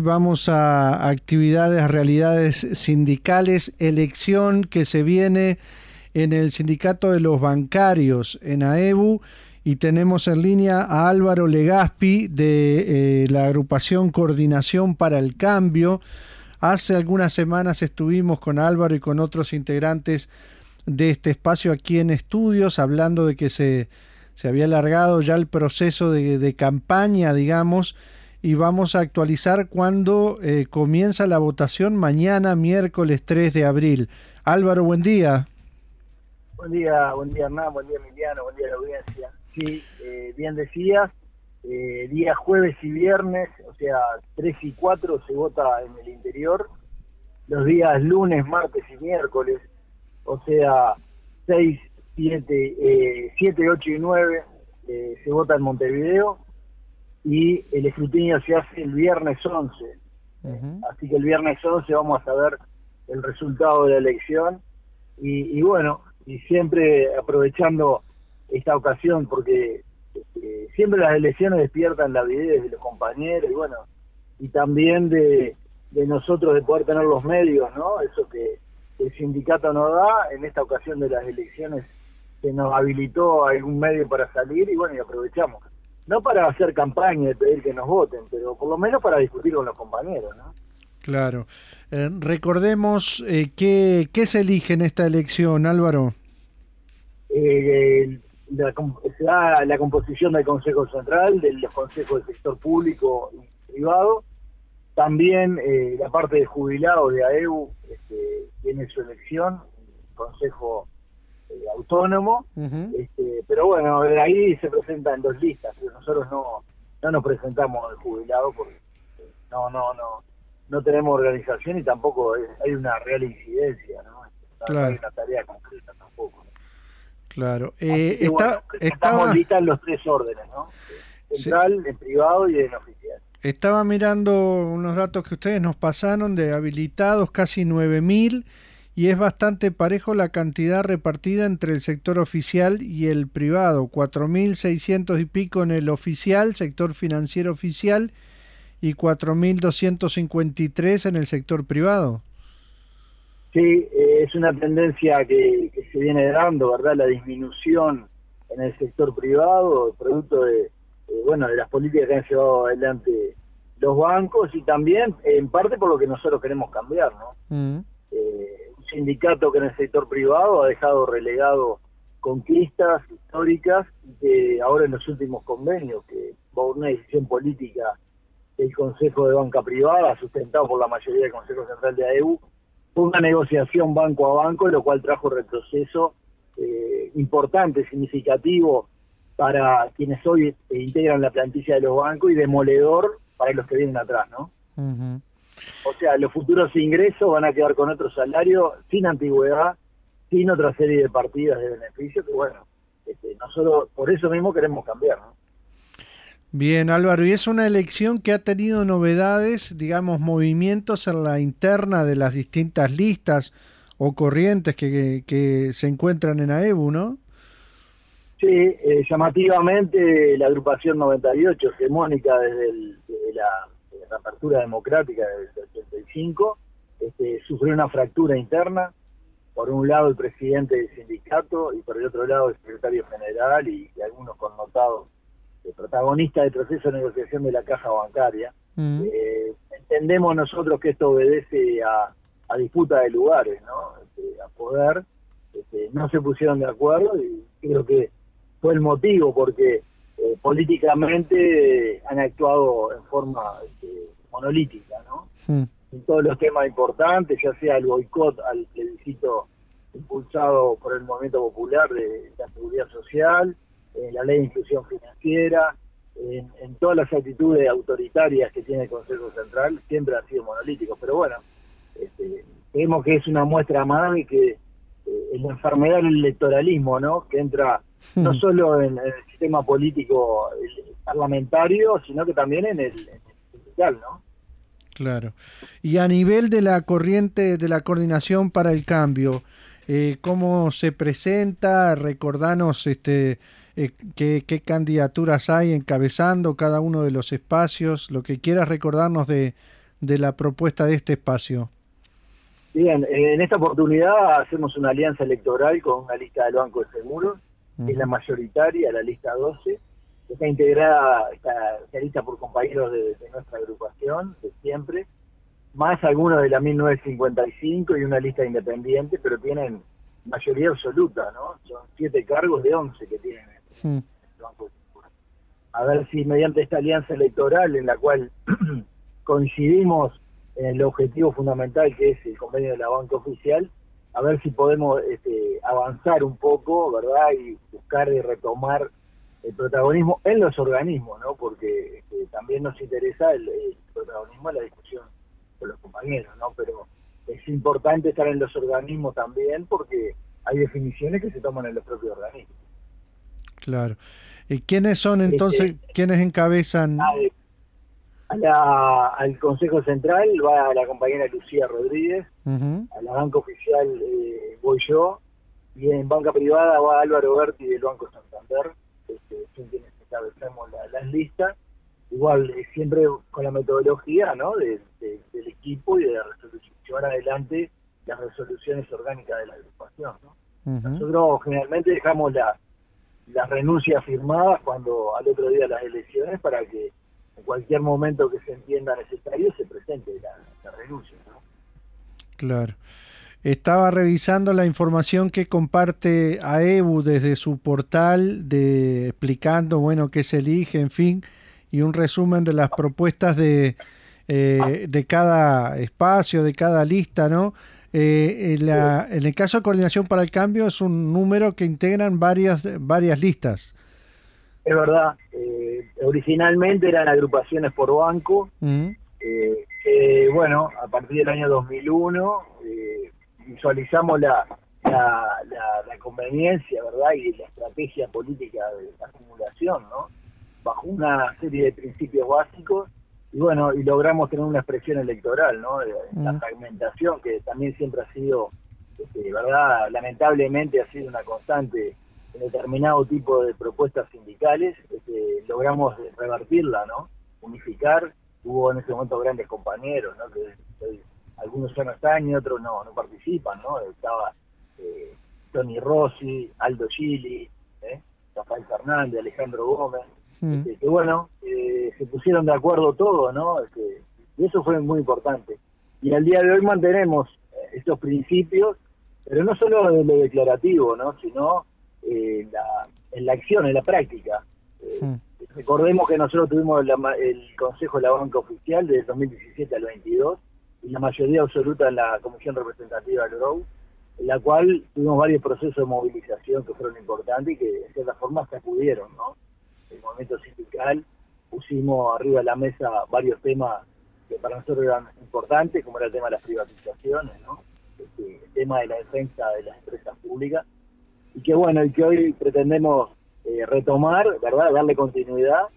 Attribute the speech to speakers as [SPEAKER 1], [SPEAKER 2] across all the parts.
[SPEAKER 1] vamos a actividades, a realidades sindicales, elección que se viene en el Sindicato de los Bancarios en AEBU, y tenemos en línea a Álvaro Legaspi de la agrupación Coordinación para el Cambio. Hace algunas semanas estuvimos con Álvaro y con otros integrantes de este espacio aquí en estudios, hablando de que se había alargado ya el proceso de campaña, digamos, y vamos a actualizar cuando comienza la votación mañana, miércoles 3 de abril. Álvaro, buen día.
[SPEAKER 2] Buen día Hernán, buen día Emiliano, buen día a la audiencia. Sí, bien decías, día jueves y viernes, o sea, 3 y 4 se vota en el interior, los días lunes, martes y miércoles, o sea, 6, 7, 8 y 9 se vota en Montevideo, y el escrutinio se hace el viernes 11. Así que el viernes 11 vamos a saber el resultado de la elección, y bueno, y siempre aprovechando esta ocasión, porque siempre las elecciones despiertan la avidez de los compañeros, y bueno, y también de nosotros de poder tener los medios, ¿no? Eso que el sindicato nos da. En esta ocasión de las elecciones se nos habilitó algún medio para salir, y bueno, y aprovechamos. No para hacer campaña y pedir que nos voten, pero por lo menos para discutir con los compañeros, ¿no?
[SPEAKER 1] Claro. Recordemos ¿qué se elige en esta elección, Álvaro?
[SPEAKER 2] Se da la composición del Consejo Central, de los consejos del sector público y privado. También la parte de jubilados de AEBU tiene su elección, consejo autónomo. Pero bueno, de ahí se presentan 2 listas, pero nosotros no nos presentamos al jubilado porque no tenemos organización, y tampoco hay una real incidencia, ¿no?
[SPEAKER 1] Claro.
[SPEAKER 2] No hay una tarea concreta tampoco, ¿no?
[SPEAKER 1] Claro.
[SPEAKER 2] Estamos listas en los 3 órdenes, ¿no? Central, sí, en privado y en oficial.
[SPEAKER 1] Estaba mirando unos datos que ustedes nos pasaron de habilitados, casi 9.000, y es bastante parejo la cantidad repartida entre el sector oficial y el privado, 4.600 y pico en el oficial, sector financiero oficial, y 4.253 en el sector privado.
[SPEAKER 2] Sí, es una tendencia que se viene dando, ¿verdad? La disminución en el sector privado, producto de las políticas que han llevado adelante los bancos, y también en parte por lo que nosotros queremos cambiar, ¿no? Un sindicato que en el sector privado ha dejado relegado conquistas históricas, y que ahora en los últimos convenios, que por una decisión política del Consejo de Banca Privada, sustentado por la mayoría del Consejo Central de AEBU, fue una negociación banco a banco, lo cual trajo retroceso importante, significativo para quienes hoy integran la plantilla de los bancos, y demoledor para los que vienen atrás, ¿no? O sea, los futuros ingresos van a quedar con otro salario, sin antigüedad, sin otra serie de partidas de beneficios, que bueno, nosotros por eso mismo queremos cambiar, ¿no?
[SPEAKER 1] Bien, Álvaro, y es una elección que ha tenido novedades, digamos, movimientos en la interna de las distintas listas o corrientes que se encuentran en AEBU, ¿no?
[SPEAKER 2] Sí, llamativamente la agrupación 98, hegemónica desde la apertura democrática del 85, sufrió una fractura interna. Por un lado el presidente del sindicato, y por el otro lado el secretario general y algunos connotados protagonistas del proceso de negociación de la caja bancaria. Entendemos nosotros que esto obedece a disputa de lugares, ¿no? A poder. No se pusieron de acuerdo, y creo que fue el motivo, porque políticamente han actuado en forma monolítica, ¿no? En todos los temas importantes, ya sea el boicot al plebiscito impulsado por el Movimiento Popular de la Seguridad Social, la ley de inclusión financiera, en todas las actitudes autoritarias que tiene el Consejo Central, siempre ha sido monolítico. Pero bueno, creemos que es una muestra más de que en la enfermedad del electoralismo, ¿no? Que entra no solo en el sistema político parlamentario, sino que también en el social, ¿no?
[SPEAKER 1] Claro. Y a nivel de la corriente de la Coordinación para el Cambio, ¿cómo se presenta? Recordanos qué candidaturas hay encabezando cada uno de los espacios, lo que quieras recordarnos de de la propuesta de este espacio?
[SPEAKER 2] Bien, en esta oportunidad hacemos una alianza electoral con una lista del Banco de Seguros, que es la mayoritaria, la lista 12, que está integrada, está lista por compañeros de nuestra agrupación, de siempre, más algunos de la 1955 y una lista independiente, pero tienen mayoría absoluta, ¿no? Son 7 cargos de 11 que tienen el Banco de Seguros. A ver si mediante esta alianza electoral, en la cual coincidimos en el objetivo fundamental, que es el convenio de la banca oficial, a ver si podemos avanzar un poco, ¿verdad? Y buscar y retomar el protagonismo en los organismos, ¿no? Porque también nos interesa el protagonismo en la discusión con los compañeros, ¿no? Pero es importante estar en los organismos también, porque hay definiciones que se toman en los propios organismos.
[SPEAKER 1] Claro. ¿Y quiénes son entonces, quiénes encabezan?
[SPEAKER 2] Al Consejo Central va la compañera Lucía Rodríguez, a la banca oficial voy yo, y en banca privada va Álvaro Berti del Banco Santander, son quienes encabezamos las listas, igual siempre con la metodología, ¿no? del equipo y de llevar adelante las resoluciones orgánicas de la agrupación, ¿no? Nosotros generalmente dejamos las renuncias firmadas cuando al otro día de las elecciones, para que en cualquier momento que se entienda necesario se presente la renuncia, ¿no?
[SPEAKER 1] Claro. Estaba revisando la información que comparte AEBU desde su portal, explicando, bueno, qué se elige, en fin, y un resumen de las propuestas de cada espacio, de cada lista, ¿no? En el caso de Coordinación para el Cambio es un número que integran varias listas.
[SPEAKER 2] Es verdad, originalmente eran agrupaciones por banco, bueno, a partir del año 2001 visualizamos la conveniencia, ¿verdad? Y la estrategia política de la acumulación, ¿no? Bajo una serie de principios básicos, y bueno, y logramos tener una expresión electoral, ¿no? La fragmentación, que también siempre ha sido, ¿verdad? Lamentablemente ha sido una constante en determinado tipo de propuestas sindicales, logramos revertirla, ¿no? Unificar. Hubo en ese momento grandes compañeros, ¿no? Que algunos ya no están y otros no participan, ¿no? Estaba Tony Rossi, Aldo Gili, Rafael Fernández, Alejandro Gómez, que bueno, se pusieron de acuerdo todos, ¿no? Y eso fue muy importante. Y al día de hoy mantenemos estos principios, pero no solo en lo declarativo, ¿no? Sino en la acción, en la práctica. Recordemos que nosotros tuvimos el Consejo de la Banca Oficial desde 2017 al 22, y la mayoría absoluta en la Comisión Representativa del GROU, en la cual tuvimos varios procesos de movilización que fueron importantes y que de cierta forma sacudieron, ¿no? El movimiento sindical, pusimos arriba de la mesa varios temas que para nosotros eran importantes, como era el tema de las privatizaciones, ¿no? El tema de la defensa de las empresas públicas, y que bueno, y que hoy pretendemos retomar, ¿verdad? Darle continuidad,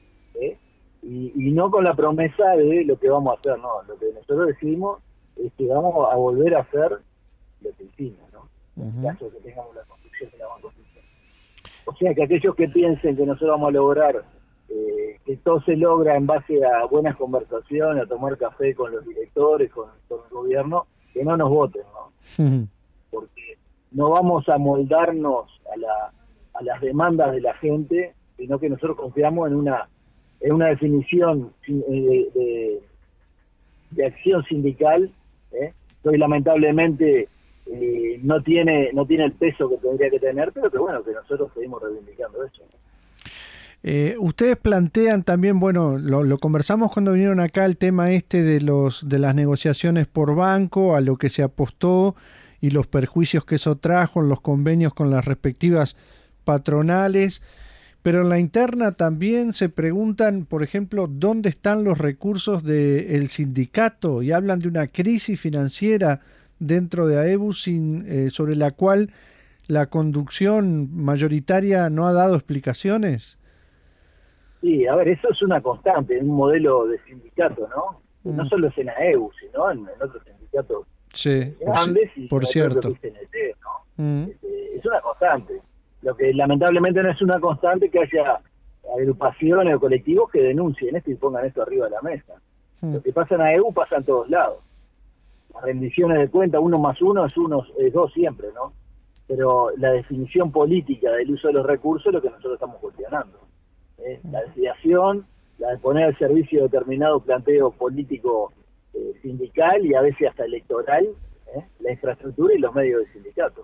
[SPEAKER 2] y no con la promesa de lo que vamos a hacer, no. Lo que nosotros decidimos es que vamos a volver a hacer lo que hicimos, ¿no? En caso de que tengamos la construcción de la banca oficial. O sea, que aquellos que piensen que nosotros vamos a lograr que todo se logra en base a buenas conversaciones, a tomar café con los directores, con el gobierno, que no nos voten, ¿no? Porque no vamos a moldarnos a las demandas de la gente, sino que nosotros confiamos en una definición de acción sindical, que hoy lamentablemente no tiene el peso que tendría que tener, pero que bueno, que nosotros seguimos reivindicando eso, ¿no?
[SPEAKER 1] Ustedes plantean también, bueno, lo conversamos cuando vinieron acá, el tema de las negociaciones por banco, a lo que se apostó y los perjuicios que eso trajo en los convenios con las respectivas patronales, pero en la interna también se preguntan, por ejemplo, dónde están los recursos del sindicato, y hablan de una crisis financiera dentro de AEBU sobre la cual la conducción mayoritaria no ha dado explicaciones.
[SPEAKER 2] Sí, a ver, eso es una constante en un modelo de sindicato, ¿no? No solo es en AEBU, sino en otros sindicatos grandes,
[SPEAKER 1] por cierto.
[SPEAKER 2] PCNT, ¿no? Es una constante. Lo que lamentablemente no es una constante, que haya agrupaciones o colectivos que denuncien esto y pongan esto arriba de la mesa. Lo que pasa en AEU pasa en todos lados. Las rendiciones de cuenta, 1+1 es 2 siempre, ¿no? Pero la definición política del uso de los recursos es lo que nosotros estamos cuestionando. La desviación, la de poner al servicio determinado planteo político sindical y a veces hasta electoral, la infraestructura y los medios de sindicato.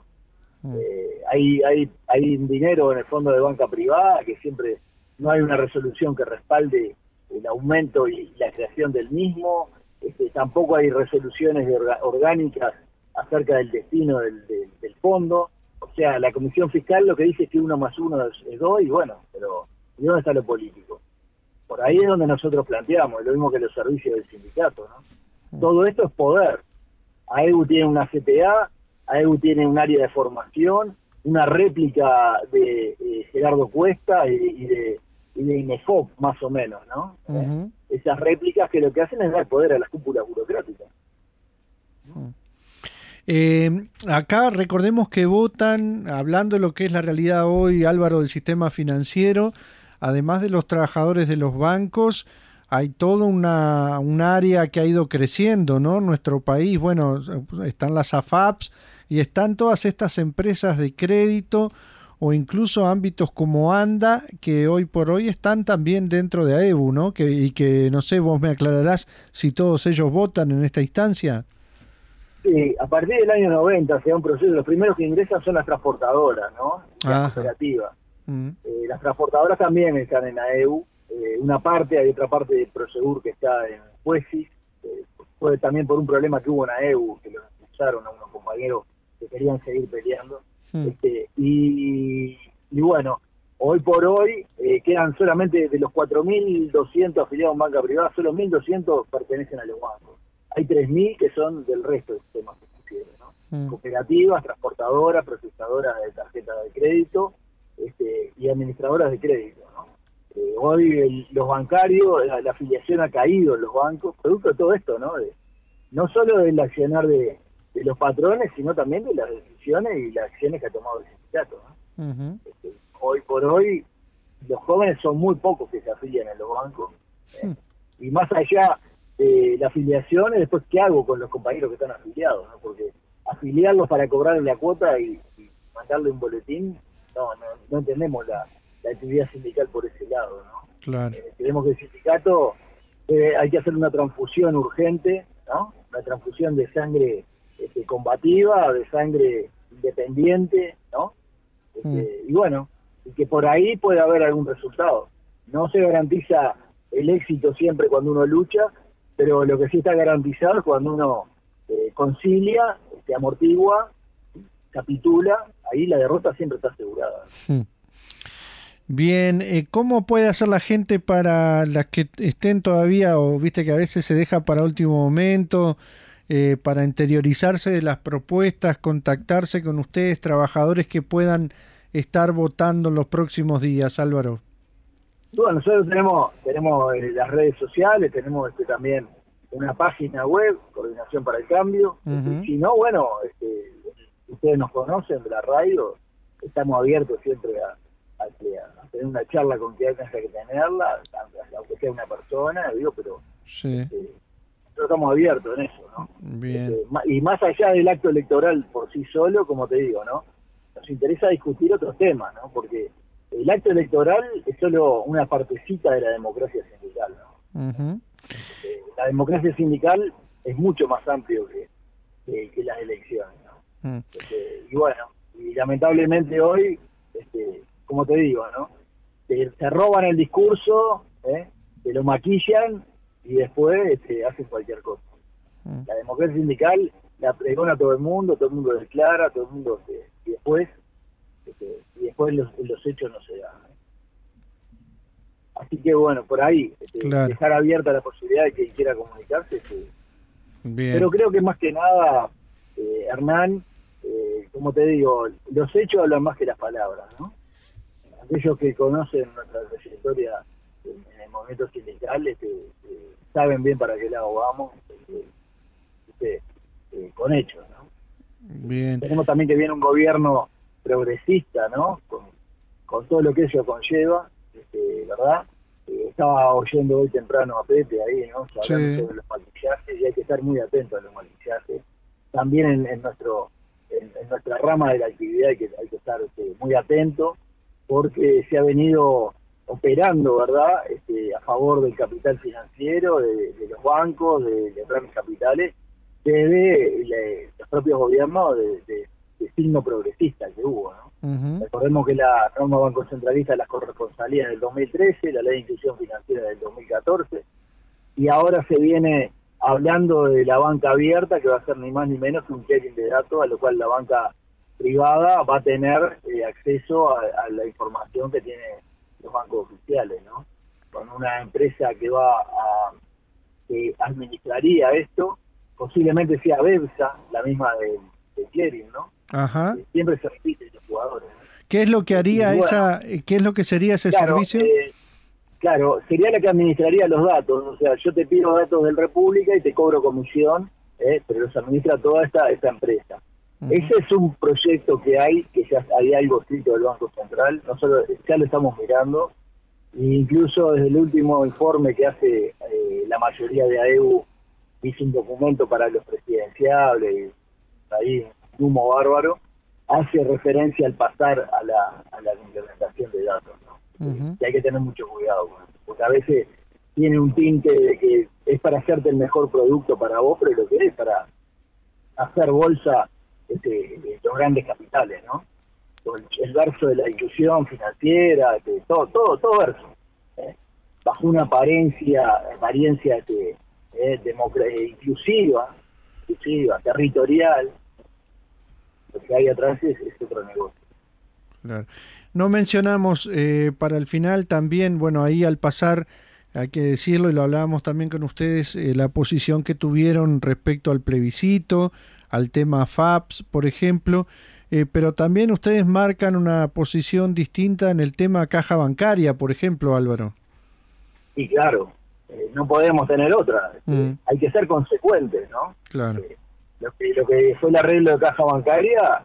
[SPEAKER 2] Hay un dinero en el fondo de banca privada que siempre no hay una resolución que respalde el aumento y la creación del mismo. Tampoco hay resoluciones orgánicas acerca del destino del fondo. O sea, la Comisión Fiscal lo que dice es que 1+1 es 2 y bueno, pero ¿y dónde está lo político? Por ahí es donde nosotros planteamos, lo mismo que los servicios del sindicato, ¿no? Todo esto es poder. AEU tiene una CTA, AEU tiene un área de formación, una réplica de Gerardo Cuesta y de INEFOP, más o menos, ¿no? Esas réplicas que lo que hacen es dar poder a las cúpulas burocráticas.
[SPEAKER 1] Acá recordemos que votan, hablando de lo que es la realidad hoy, Álvaro, del sistema financiero, además de los trabajadores de los bancos, hay toda un área que ha ido creciendo, ¿no? Nuestro país, bueno, están las AFAPs y están todas estas empresas de crédito o incluso ámbitos como ANDA, que hoy por hoy están también dentro de AEU, ¿no? Y que, no sé, vos me aclararás si todos ellos votan en esta instancia.
[SPEAKER 2] Sí, a partir del año 90 se da un proceso, los primeros que ingresan son las transportadoras, ¿no? Las cooperativas. Las transportadoras también están en AEU, una parte, hay otra parte de Prosegur que está en Juecis, fue también por un problema que hubo en AEU, que los expulsaron a unos compañeros que querían seguir peleando. Y bueno, hoy por hoy quedan solamente de los 4.200 afiliados en banca privada, solo 1.200 pertenecen a los bancos. Hay 3.000 que son del resto del sistema financiero, ¿no? Cooperativas, transportadoras, procesadoras de tarjetas de crédito y administradoras de crédito, ¿no? Hoy los bancarios, la afiliación ha caído en los bancos, producto de todo esto, ¿no? No solo del accionar de los patrones, sino también de las decisiones y las acciones que ha tomado el sindicato, ¿no? Hoy por hoy, los jóvenes son muy pocos que se afilian en los bancos, y más allá de la afiliación, es después qué hago con los compañeros que están afiliados, ¿no? Porque afiliarlos para cobrarle la cuota y mandarle un boletín, no entendemos la actividad sindical por ese lado, ¿no?
[SPEAKER 1] Claro.
[SPEAKER 2] Creemos que el sindicato hay que hacer una transfusión urgente, ¿no? Una transfusión de sangre combativa, de sangre independiente, ¿no? Y bueno, y que por ahí puede haber algún resultado. No se garantiza el éxito siempre cuando uno lucha, pero lo que sí está garantizado es cuando uno concilia, amortigua, capitula, ahí la derrota siempre está asegurada.
[SPEAKER 1] Bien, ¿cómo puede hacer la gente para las que estén todavía, o viste que a veces se deja para último momento, para interiorizarse de las propuestas, contactarse con ustedes, trabajadores que puedan estar votando en los próximos días, Álvaro?
[SPEAKER 2] Bueno, nosotros tenemos las redes sociales, tenemos también una página web, Coordinación para el Cambio. Si no, bueno, ustedes nos conocen de la radio, estamos abiertos siempre a tener una charla con quien tenga que tenerla, aunque sea una persona, pero
[SPEAKER 1] sí.
[SPEAKER 2] Nosotros estamos abiertos en eso, ¿no?
[SPEAKER 1] Bien.
[SPEAKER 2] Y más allá del acto electoral por sí solo, como te digo, ¿no? Nos interesa discutir otros temas, ¿no? Porque el acto electoral es solo una partecita de la democracia sindical, ¿no? La democracia sindical es mucho más amplio que las elecciones, ¿no? Y bueno, y lamentablemente hoy, como te digo, ¿no? Se roban el discurso, se lo maquillan y después hacen cualquier cosa. La democracia sindical la pregona todo el mundo declara, todo el mundo y después los hechos no se dan. Así que bueno, por ahí
[SPEAKER 1] claro.
[SPEAKER 2] Dejar abierta la posibilidad de que quiera comunicarse.
[SPEAKER 1] Bien.
[SPEAKER 2] Pero creo que más que nada, Hernán, como te digo, los hechos hablan más que las palabras, ¿no? Aquellos que conocen nuestra trayectoria en el movimiento sindical saben bien para qué lado vamos, con hechos, ¿no?
[SPEAKER 1] Bien.
[SPEAKER 2] Tenemos también que viene un gobierno progresista, ¿no? Con todo lo que ello conlleva, ¿verdad? Estaba oyendo hoy temprano a Pepe ahí, ¿no? Hablando
[SPEAKER 1] Sí.
[SPEAKER 2] sobre los maquillajes, y hay que estar muy atento a los maquillajes. También en nuestra rama de la actividad hay que estar muy atento, porque se ha venido operando, ¿verdad?, a favor del capital financiero, de los bancos, de grandes capitales, desde los propios gobiernos de signo progresista que hubo, ¿no?
[SPEAKER 1] Ujú.
[SPEAKER 2] Recordemos que la norma Banco Centralista las corresponsalía en el 2013, la ley de inclusión financiera del 2014, y ahora se viene hablando de la banca abierta, que va a ser ni más ni menos que un clearing de datos, a lo cual la banca privada va a tener acceso a la información que tienen los bancos oficiales, ¿no? Con una empresa que administraría esto, posiblemente sea BEPSA, la misma de clearing, ¿no?
[SPEAKER 1] Ajá.
[SPEAKER 2] Siempre se repiten los jugadores, ¿no?
[SPEAKER 1] ¿Qué es lo que haría
[SPEAKER 2] Y bueno,
[SPEAKER 1] qué es lo que sería ese
[SPEAKER 2] claro,
[SPEAKER 1] servicio?
[SPEAKER 2] claro, sería la que administraría los datos. O sea, yo te pido datos del República y te cobro comisión, pero los administra toda esta empresa.
[SPEAKER 1] Ujú.
[SPEAKER 2] Ese es un proyecto que ya hay algo escrito del Banco Central, nosotros ya lo estamos mirando, e incluso desde el último informe que hace la mayoría de AEU, hizo un documento para los presidenciables, y ahí un humo bárbaro, hace referencia al pasar a la implementación de datos, ¿no?
[SPEAKER 1] Ujú.
[SPEAKER 2] Y hay que tener mucho cuidado con eso, porque a veces tiene un tinte de que es para hacerte el mejor producto para vos, pero lo que es para hacer bolsa de los grandes capitales, ¿no? El verso de la inclusión financiera, todo verso, bajo una apariencia inclusiva, territorial. Lo que hay atrás es otro negocio.
[SPEAKER 1] Claro. No mencionamos para el final también, bueno, ahí al pasar, hay que decirlo y lo hablábamos también con ustedes, la posición que tuvieron respecto al plebiscito, al tema FAPS, por ejemplo, pero también ustedes marcan una posición distinta en el tema caja bancaria, por ejemplo, Álvaro.
[SPEAKER 2] Y claro, no podemos tener otra. Hay que ser consecuentes, ¿no?
[SPEAKER 1] Claro.
[SPEAKER 2] Lo que fue el arreglo de caja bancaria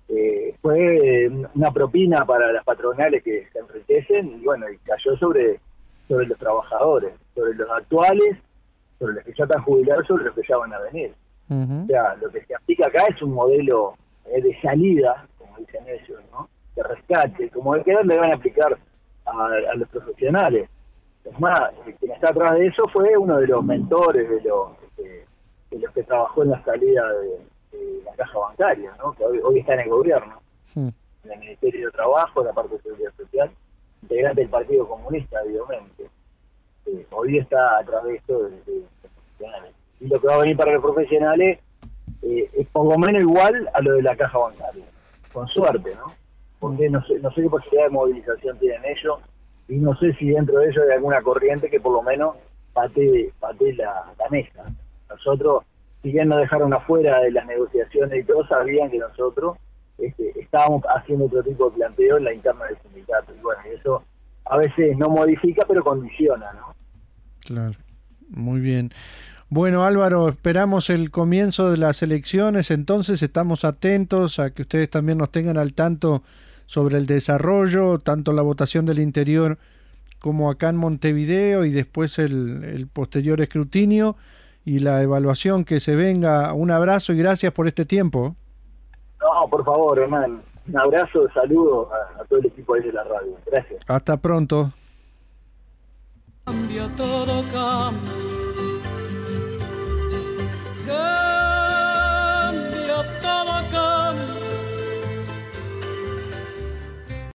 [SPEAKER 2] fue una propina para las patronales que se enriquecen, y bueno, y cayó sobre los trabajadores, sobre los actuales, sobre los que ya están jubilados, sobre los que ya van a venir.
[SPEAKER 1] Uh-huh.
[SPEAKER 2] O sea, lo que se aplica acá es un modelo de salida, como dicen ellos, ¿no? De rescate, como el que le van a aplicar a los profesionales. Es más, quien está atrás de eso fue uno de los mentores de los que trabajó en la salida de la caja bancaria, ¿no? Que hoy está en el gobierno, en el Ministerio de Trabajo, en la parte de Seguridad Social, integrante del Partido Comunista, obviamente. Hoy está a través de esto de profesionales. Y lo que va a venir para los profesionales es por lo menos igual a lo de la caja bancaria, con suerte, ¿no? Porque no sé qué posibilidad de movilización tienen ellos, y no sé si dentro de ellos hay alguna corriente que por lo menos patee la mesa. Nosotros, si bien nos dejaron afuera de las negociaciones y todos sabían que nosotros estábamos haciendo otro tipo de planteo en la interna del sindicato, y bueno, eso a veces no modifica, pero condiciona, ¿no?
[SPEAKER 1] Claro, muy bien. Bueno, Álvaro, esperamos el comienzo de las elecciones, entonces estamos atentos a que ustedes también nos tengan al tanto sobre el desarrollo, tanto la votación del interior como acá en Montevideo, y después el posterior escrutinio y la evaluación que se venga. Un abrazo y gracias por este tiempo.
[SPEAKER 2] No, por favor, hermano. Un abrazo, saludos a todo el equipo ahí de la radio. Gracias.
[SPEAKER 1] Hasta pronto.
[SPEAKER 3] Cambia, todo cambia.